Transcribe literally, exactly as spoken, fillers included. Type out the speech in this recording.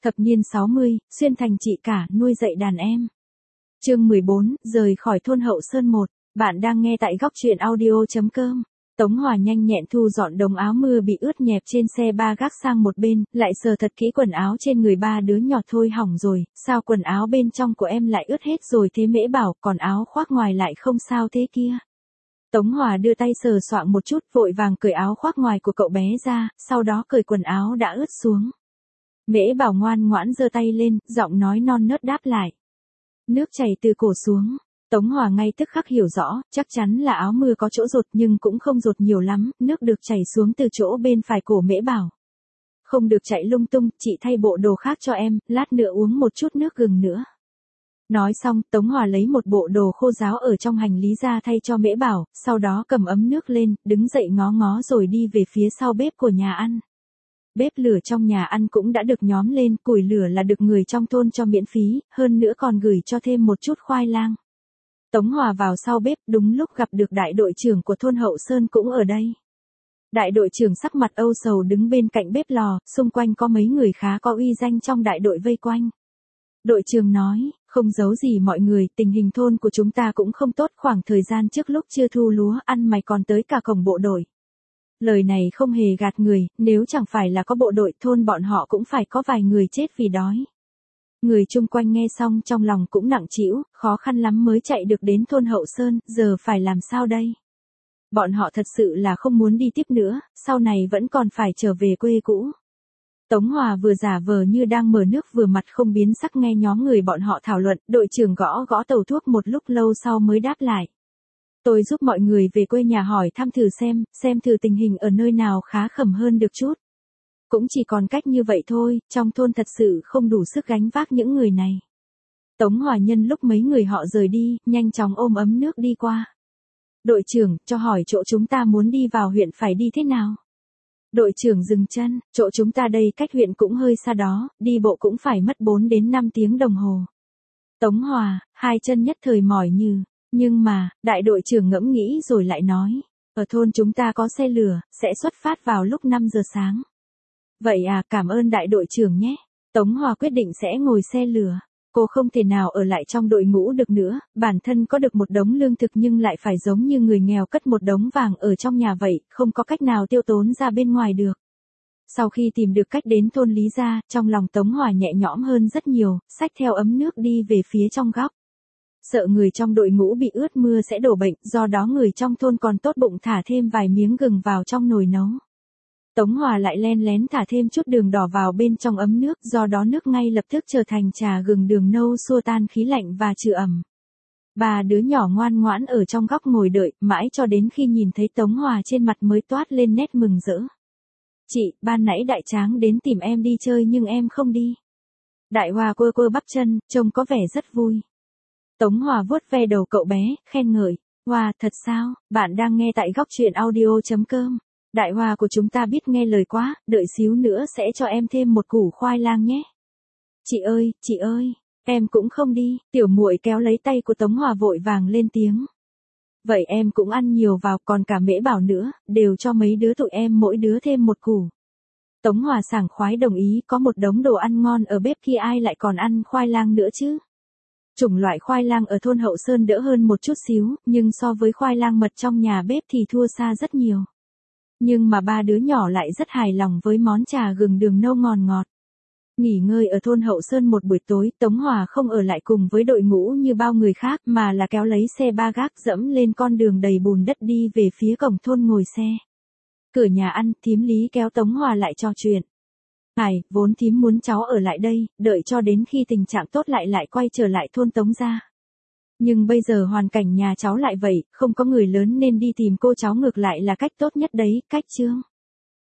Thập niên sáu mươi, xuyên thành chị cả, nuôi dạy đàn em. Chương mười bốn, rời khỏi thôn Hậu Sơn một. Bạn đang nghe tại góc truyện audio chấm com. Tống Hòa nhanh nhẹn thu dọn đống áo mưa bị ướt nhẹp trên xe ba gác sang một bên, lại sờ thật kỹ quần áo trên người ba đứa nhỏ. Thôi hỏng rồi, sao quần áo bên trong của em lại ướt hết rồi thế Mễ bảo, còn áo khoác ngoài lại không sao thế kia. Tống Hòa đưa tay sờ soạng một chút, vội vàng cởi áo khoác ngoài của cậu bé ra, sau đó cởi quần áo đã ướt xuống. Mễ bảo ngoan ngoãn giơ tay lên, giọng nói non nớt đáp lại. Nước chảy từ cổ xuống. Tống Hòa ngay tức khắc hiểu rõ, chắc chắn là áo mưa có chỗ rột nhưng cũng không rột nhiều lắm, nước được chảy xuống từ chỗ bên phải cổ Mễ bảo. Không được chạy lung tung, chị thay bộ đồ khác cho em, lát nữa uống một chút nước gừng nữa. Nói xong, Tống Hòa lấy một bộ đồ khô ráo ở trong hành lý ra thay cho Mễ bảo, sau đó cầm ấm nước lên, đứng dậy ngó ngó rồi đi về phía sau bếp của nhà ăn. Bếp lửa trong nhà ăn cũng đã được nhóm lên, củi lửa là được người trong thôn cho miễn phí, hơn nữa còn gửi cho thêm một chút khoai lang. Tống Hòa vào sau bếp, đúng lúc gặp được đại đội trưởng của thôn Hậu Sơn cũng ở đây. Đại đội trưởng sắc mặt âu sầu đứng bên cạnh bếp lò, xung quanh có mấy người khá có uy danh trong đại đội vây quanh. Đội trưởng nói, không giấu gì mọi người, tình hình thôn của chúng ta cũng không tốt, khoảng thời gian trước lúc chưa thu lúa ăn mày còn tới cả cổng bộ đội. Lời này không hề gạt người, nếu chẳng phải là có bộ đội thôn bọn họ cũng phải có vài người chết vì đói. Người chung quanh nghe xong trong lòng cũng nặng trĩu, khó khăn lắm mới chạy được đến thôn Hậu Sơn, giờ phải làm sao đây? Bọn họ thật sự là không muốn đi tiếp nữa, sau này vẫn còn phải trở về quê cũ. Tống Hòa vừa giả vờ như đang mở nước vừa mặt không biến sắc nghe nhóm người bọn họ thảo luận, đội trưởng gõ gõ tàu thuốc một lúc lâu sau mới đáp lại. Tôi giúp mọi người về quê nhà hỏi thăm thử xem, xem thử tình hình ở nơi nào khá khẩm hơn được chút. Cũng chỉ còn cách như vậy thôi, trong thôn thật sự không đủ sức gánh vác những người này. Tống Hòa nhân lúc mấy người họ rời đi, nhanh chóng ôm ấm nước đi qua. Đội trưởng, cho hỏi chỗ chúng ta muốn đi vào huyện phải đi thế nào? Đội trưởng dừng chân, chỗ chúng ta đây cách huyện cũng hơi xa đó, đi bộ cũng phải mất bốn đến năm tiếng đồng hồ. Tống Hòa, hai chân nhất thời mỏi như, nhưng mà, đại đội trưởng ngẫm nghĩ rồi lại nói, ở thôn chúng ta có xe lửa, sẽ xuất phát vào lúc năm giờ sáng. Vậy à, cảm ơn đại đội trưởng nhé. Tống Hòa quyết định sẽ ngồi xe lửa. Cô không thể nào ở lại trong đội ngũ được nữa, bản thân có được một đống lương thực nhưng lại phải giống như người nghèo cất một đống vàng ở trong nhà vậy, không có cách nào tiêu tốn ra bên ngoài được. Sau khi tìm được cách đến thôn Lý Gia, trong lòng Tống Hòa nhẹ nhõm hơn rất nhiều, xách theo ấm nước đi về phía trong góc. Sợ người trong đội ngũ bị ướt mưa sẽ đổ bệnh, do đó người trong thôn còn tốt bụng thả thêm vài miếng gừng vào trong nồi nấu. Tống Hòa lại len lén thả thêm chút đường đỏ vào bên trong ấm nước, do đó nước ngay lập tức trở thành trà gừng đường nâu xua tan khí lạnh và trừ ẩm. Ba đứa nhỏ ngoan ngoãn ở trong góc ngồi đợi, mãi cho đến khi nhìn thấy Tống Hòa trên mặt mới toát lên nét mừng rỡ. Chị, ban nãy đại tráng đến tìm em đi chơi nhưng em không đi. Đại Hòa quơ quơ bắp chân, trông có vẻ rất vui. Tống Hòa vuốt ve đầu cậu bé, khen ngợi. Hòa, thật sao, bạn đang nghe tại góc truyện audio chấm com. Đại Hòa của chúng ta biết nghe lời quá, đợi xíu nữa sẽ cho em thêm một củ khoai lang nhé. Chị ơi, chị ơi, em cũng không đi, tiểu muội kéo lấy tay của Tống Hòa vội vàng lên tiếng. Vậy em cũng ăn nhiều vào, còn cả Mễ bảo nữa, đều cho mấy đứa tụi em mỗi đứa thêm một củ. Tống Hòa sảng khoái đồng ý, có một đống đồ ăn ngon ở bếp kia ai lại còn ăn khoai lang nữa chứ. Chủng loại khoai lang ở thôn Hậu Sơn đỡ hơn một chút xíu, nhưng so với khoai lang mật trong nhà bếp thì thua xa rất nhiều. Nhưng mà ba đứa nhỏ lại rất hài lòng với món trà gừng đường nâu ngọt ngọt. Nghỉ ngơi ở thôn Hậu Sơn một buổi tối, Tống Hòa không ở lại cùng với đội ngũ như bao người khác mà là kéo lấy xe ba gác dẫm lên con đường đầy bùn đất đi về phía cổng thôn ngồi xe. Cửa nhà ăn, thím Lý kéo Tống Hòa lại trò chuyện. Ngài, vốn thím muốn cháu ở lại đây, đợi cho đến khi tình trạng tốt lại lại quay trở lại thôn Tống gia. Nhưng bây giờ hoàn cảnh nhà cháu lại vậy, không có người lớn nên đi tìm cô cháu ngược lại là cách tốt nhất đấy, cách chương.